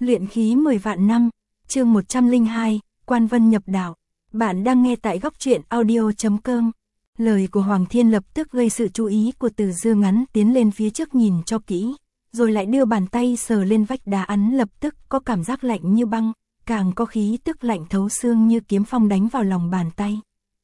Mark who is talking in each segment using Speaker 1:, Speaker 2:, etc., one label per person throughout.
Speaker 1: Luyện khí 10 vạn năm, chương 102, Quan Vân nhập đạo. Bạn đang nghe tại góc truyện audio.com. Lời của Hoàng Thiên lập tức gây sự chú ý của Từ Dương, ngắn tiến lên phía trước nhìn cho kỹ, rồi lại đưa bàn tay sờ lên vách đá, ấn lập tức có cảm giác lạnh như băng, càng có khí tức lạnh thấu xương như kiếm phong đánh vào lòng bàn tay.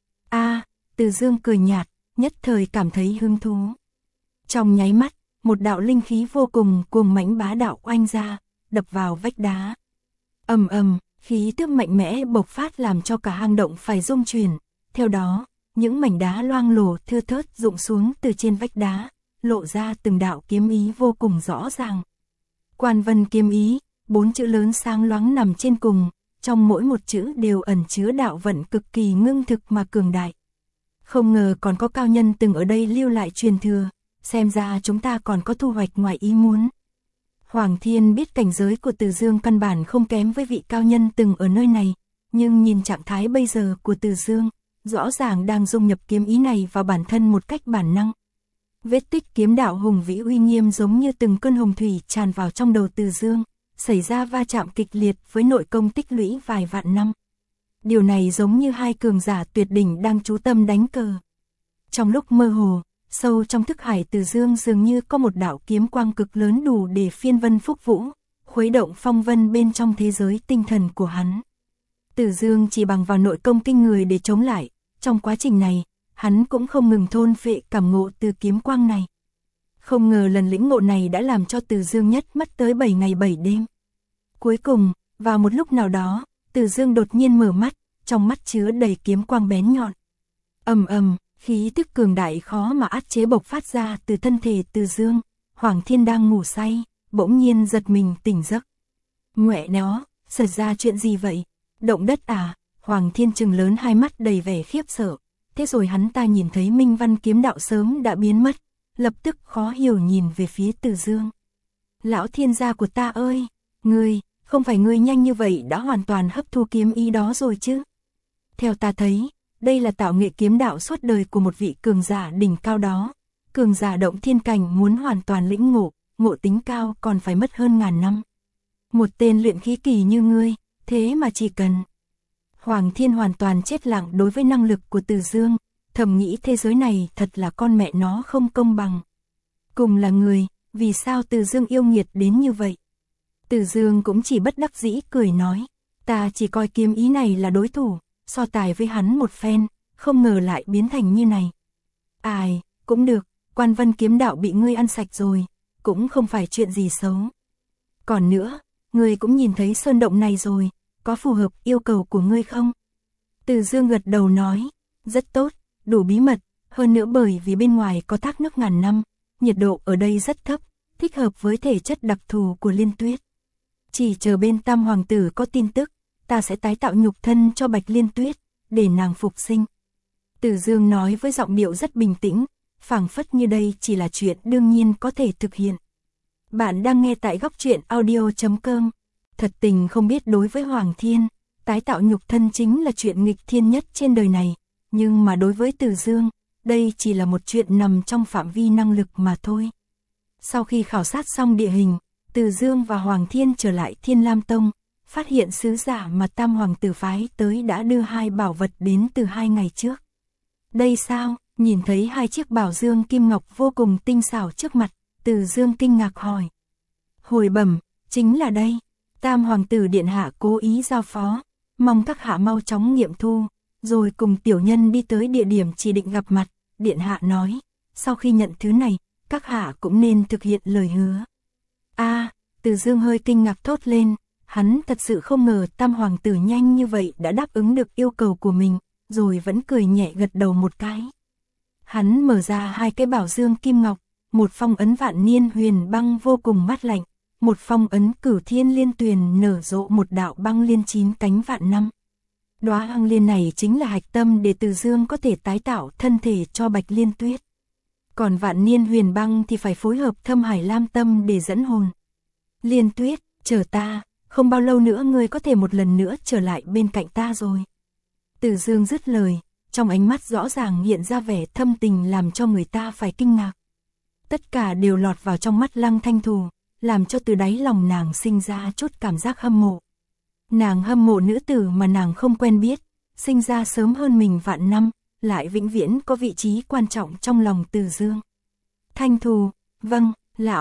Speaker 1: Từ Dương cười nhạt, nhất thời cảm thấy hứng thú. Trong nháy mắt, một đạo linh khí vô cùng cuồng mãnh bá đạo oanh ra, đập vào vách đá. Ầm ầm, khí tức mạnh mẽ bộc phát làm cho cả hang động phải rung chuyển. Theo đó, những mảnh đá loang lổ thưa thớt rụng xuống từ trên vách đá, lộ ra từng đạo kiếm ý vô cùng rõ ràng. Quan Vân kiếm ý, 4 chữ lớn sáng loáng nằm trên cùng, trong mỗi một chữ đều ẩn chứa đạo vận cực kỳ ngưng thực mà cường đại. Không ngờ còn có cao nhân từng ở đây lưu lại truyền thừa, xem ra chúng ta còn có thu hoạch ngoài ý muốn. Hoàng Thiên biết cảnh giới của Từ Dương căn bản không kém với vị cao nhân từng ở nơi này, nhưng nhìn trạng thái bây giờ của Từ Dương, rõ ràng đang dung nhập kiếm ý này vào bản thân một cách bản năng. Vết tích kiếm đạo hùng vĩ uy nghiêm giống như từng cơn hồng thủy tràn vào trong đầu Từ Dương, xảy ra va chạm kịch liệt với nội công tích lũy vài vạn năm. Điều này giống như hai cường giả tuyệt đỉnh đang chú tâm đánh cờ. Trong lúc mơ hồ, sâu trong thức hải Từ Dương dường như có một đạo kiếm quang cực lớn đủ để phiên vân phúc vũ, khuấy động phong vân bên trong thế giới tinh thần của hắn. Từ Dương chỉ bằng vào nội công kinh người để chống lại, trong quá trình này, hắn cũng không ngừng thôn phệ cảm ngộ từ kiếm quang này. Không ngờ lần lĩnh ngộ này đã làm cho Từ Dương nhất mất tới 7 ngày 7 đêm. Cuối cùng, vào một lúc nào đó, Từ Dương đột nhiên mở mắt, trong mắt chứa đầy kiếm quang bén nhọn. Ầm ầm, khí tức cường đại khó mà áp chế bộc phát ra từ thân thể Từ Dương. Hoàng Thiên đang ngủ say, bỗng nhiên giật mình tỉnh giấc. Ngoẹ nó, xảy ra chuyện gì vậy? Động đất à? Hoàng Thiên trừng lớn hai mắt đầy vẻ khiếp sợ. Thế rồi hắn ta nhìn thấy Minh Văn kiếm đạo sớm đã biến mất, lập tức khó hiểu nhìn về phía Từ Dương. Lão thiên gia của ta ơi, ngươi, không phải ngươi nhanh như vậy đã hoàn toàn hấp thu kiếm ý đó rồi chứ? Theo ta thấy, đây là tạo nghệ kiếm đạo suốt đời của một vị cường giả đỉnh cao đó. Cường giả động thiên cảnh muốn hoàn toàn lĩnh ngộ, ngộ tính cao còn phải mất hơn ngàn năm. Một tên luyện khí kỳ như ngươi, thế mà chỉ cần... Hoàng Thiên hoàn toàn chết lặng đối với năng lực của Từ Dương, thầm nghĩ thế giới này thật là con mẹ nó không công bằng. Cùng là người, vì sao Từ Dương yêu nghiệt đến như vậy? Từ Dương cũng chỉ bất đắc dĩ cười nói, ta chỉ coi kiếm ý này là đối thủ, so tài với hắn một phen, không ngờ lại biến thành như này. Ai, cũng được, Quan Vân kiếm đạo bị ngươi ăn sạch rồi, cũng không phải chuyện gì xấu. Còn nữa, ngươi cũng nhìn thấy sơn động này rồi, có phù hợp yêu cầu của ngươi không? Từ Dương gật đầu nói, rất tốt, đủ bí mật, hơn nữa bởi vì bên ngoài có thác nước ngàn năm, nhiệt độ ở đây rất thấp, thích hợp với thể chất đặc thù của Liên Tuyết. Chỉ chờ bên Tam Hoàng tử có tin tức, ta sẽ tái tạo nhục thân cho Bạch Liên Tuyết, để nàng phục sinh. Từ Dương nói với giọng điệu rất bình tĩnh, phảng phất như đây chỉ là chuyện đương nhiên có thể thực hiện. Bạn đang nghe tại góc truyện audio.com. Thật tình không biết đối với Hoàng Thiên, tái tạo nhục thân chính là chuyện nghịch thiên nhất trên đời này, nhưng mà đối với Từ Dương, đây chỉ là một chuyện nằm trong phạm vi năng lực mà thôi. Sau khi khảo sát xong địa hình, Từ Dương và Hoàng Thiên trở lại Thiên Lam Tông, phát hiện sứ giả mà Tam Hoàng tử phái tới đã đưa hai bảo vật đến từ 2 ngày trước. Đây sao? Nhìn thấy hai chiếc bảo dương kim ngọc vô cùng tinh xảo trước mặt, Từ Dương kinh ngạc hỏi. Hồi bẩm, chính là đây. Tam Hoàng tử điện hạ cố ý giao phó, mong các hạ mau chóng nghiệm thu, rồi cùng tiểu nhân đi tới địa điểm chỉ định gặp mặt. Điện hạ nói, sau khi nhận thứ này, các hạ cũng nên thực hiện lời hứa. Từ Dương hơi kinh ngạc thốt lên, hắn thật sự không ngờ Tam Hoàng tử nhanh như vậy đã đáp ứng được yêu cầu của mình, rồi vẫn cười nhẹ gật đầu một cái. Hắn mở ra hai cái bảo dương kim ngọc, một phong ấn Vạn Niên Huyền Băng vô cùng mát lạnh, một phong ấn Cửu Thiên Liên Tuyền nở rộ một đạo băng liên 9 cánh vạn năm. Đóa băng liên này chính là hạch tâm để Từ Dương có thể tái tạo thân thể cho Bạch Liên Tuyết. Còn Vạn Niên Huyền Băng thì phải phối hợp Thâm Hải Lam Tâm để dẫn hồn. Liên Tuyết, chờ ta, không bao lâu nữa ngươi có thể một lần nữa trở lại bên cạnh ta rồi. Từ Dương dứt lời, trong ánh mắt rõ ràng hiện ra vẻ thâm tình làm cho người ta phải kinh ngạc. Tất cả đều lọt vào trong mắt Lăng Thanh Thù, làm cho từ đáy lòng nàng sinh ra chút cảm giác hâm mộ. Nàng hâm mộ nữ tử mà nàng không quen biết, sinh ra sớm hơn mình vạn năm, lại vĩnh viễn có vị trí quan trọng trong lòng Từ Dương. Thanh Thù, vâng,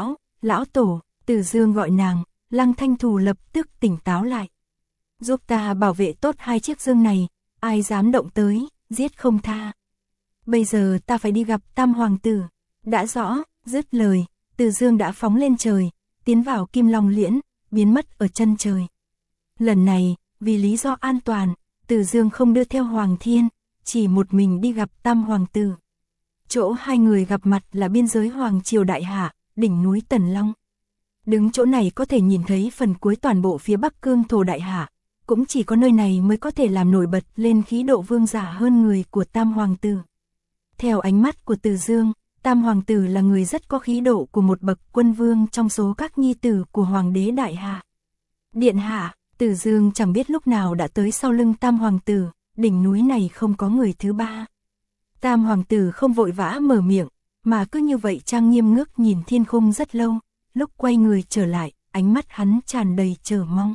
Speaker 1: lão tổ, Từ Dương gọi nàng, Lăng Thanh Thù lập tức tỉnh táo lại. Giúp ta bảo vệ tốt hai chiếc dương này, ai dám động tới, giết không tha. Bây giờ ta phải đi gặp Tam Hoàng tử. Đã rõ, dứt lời, Từ Dương đã phóng lên trời, tiến vào Kim Long Liễn, biến mất ở chân trời. Lần này, vì lý do an toàn, Từ Dương không đưa theo Hoàng Thiên, chỉ một mình đi gặp Tam Hoàng tử. Chỗ hai người gặp mặt là biên giới Hoàng Triều Đại Hạ, đỉnh núi Tần Long. Đứng chỗ này có thể nhìn thấy phần cuối toàn bộ phía Bắc Cương thổ Đại Hạ, cũng chỉ có nơi này mới có thể làm nổi bật lên khí độ vương giả hơn người của Tam Hoàng tử. Theo ánh mắt của Từ Dương, Tam Hoàng tử là người rất có khí độ của một bậc quân vương trong số các nhi tử của Hoàng đế Đại Hạ. Điện hạ, Từ Dương chẳng biết lúc nào đã tới sau lưng Tam Hoàng tử, đỉnh núi này không có người thứ ba. Tam Hoàng tử không vội vã mở miệng, mà cứ như vậy trang nghiêm ngước nhìn thiên khung rất lâu, lúc quay người trở lại, ánh mắt hắn tràn đầy chờ mong.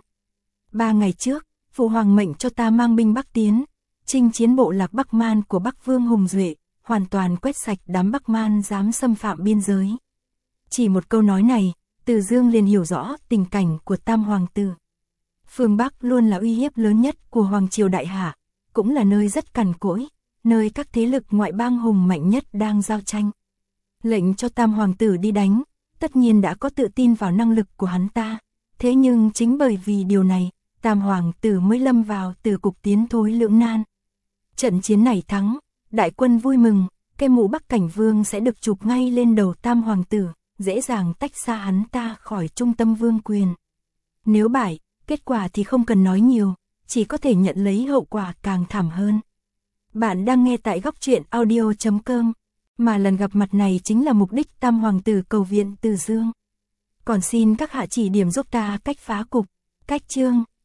Speaker 1: 3 ngày trước, Phụ Hoàng mệnh cho ta mang binh Bắc tiến, chinh chiến bộ lạc Bắc Man của Bắc Vương Hùng Duệ, hoàn toàn quét sạch đám Bắc Man dám xâm phạm biên giới. Chỉ một câu nói này, Từ Dương liền hiểu rõ tình cảnh của Tam Hoàng tử. Phương Bắc luôn là uy hiếp lớn nhất của Hoàng Triều Đại Hạ, cũng là nơi rất cằn cỗi, nơi các thế lực ngoại bang hùng mạnh nhất đang giao tranh. Lệnh cho Tam Hoàng tử đi đánh, tất nhiên đã có tự tin vào năng lực của hắn ta, thế nhưng chính bởi vì điều này, Tam Hoàng tử mới lâm vào từ cục tiến thối lưỡng nan. Trận chiến này thắng, đại quân vui mừng, cây mũ Bắc Cảnh Vương sẽ được chụp ngay lên đầu Tam Hoàng tử, dễ dàng tách xa hắn ta khỏi trung tâm vương quyền. Nếu bại, kết quả thì không cần nói nhiều, chỉ có thể nhận lấy hậu quả càng thảm hơn. Bạn đang nghe tại Góc Truyện Audio.com, mà lần gặp mặt này chính là mục đích Tam Hoàng tử cầu viện Từ Dương. Còn xin các hạ chỉ điểm giúp ta cách phá cục, cách chương.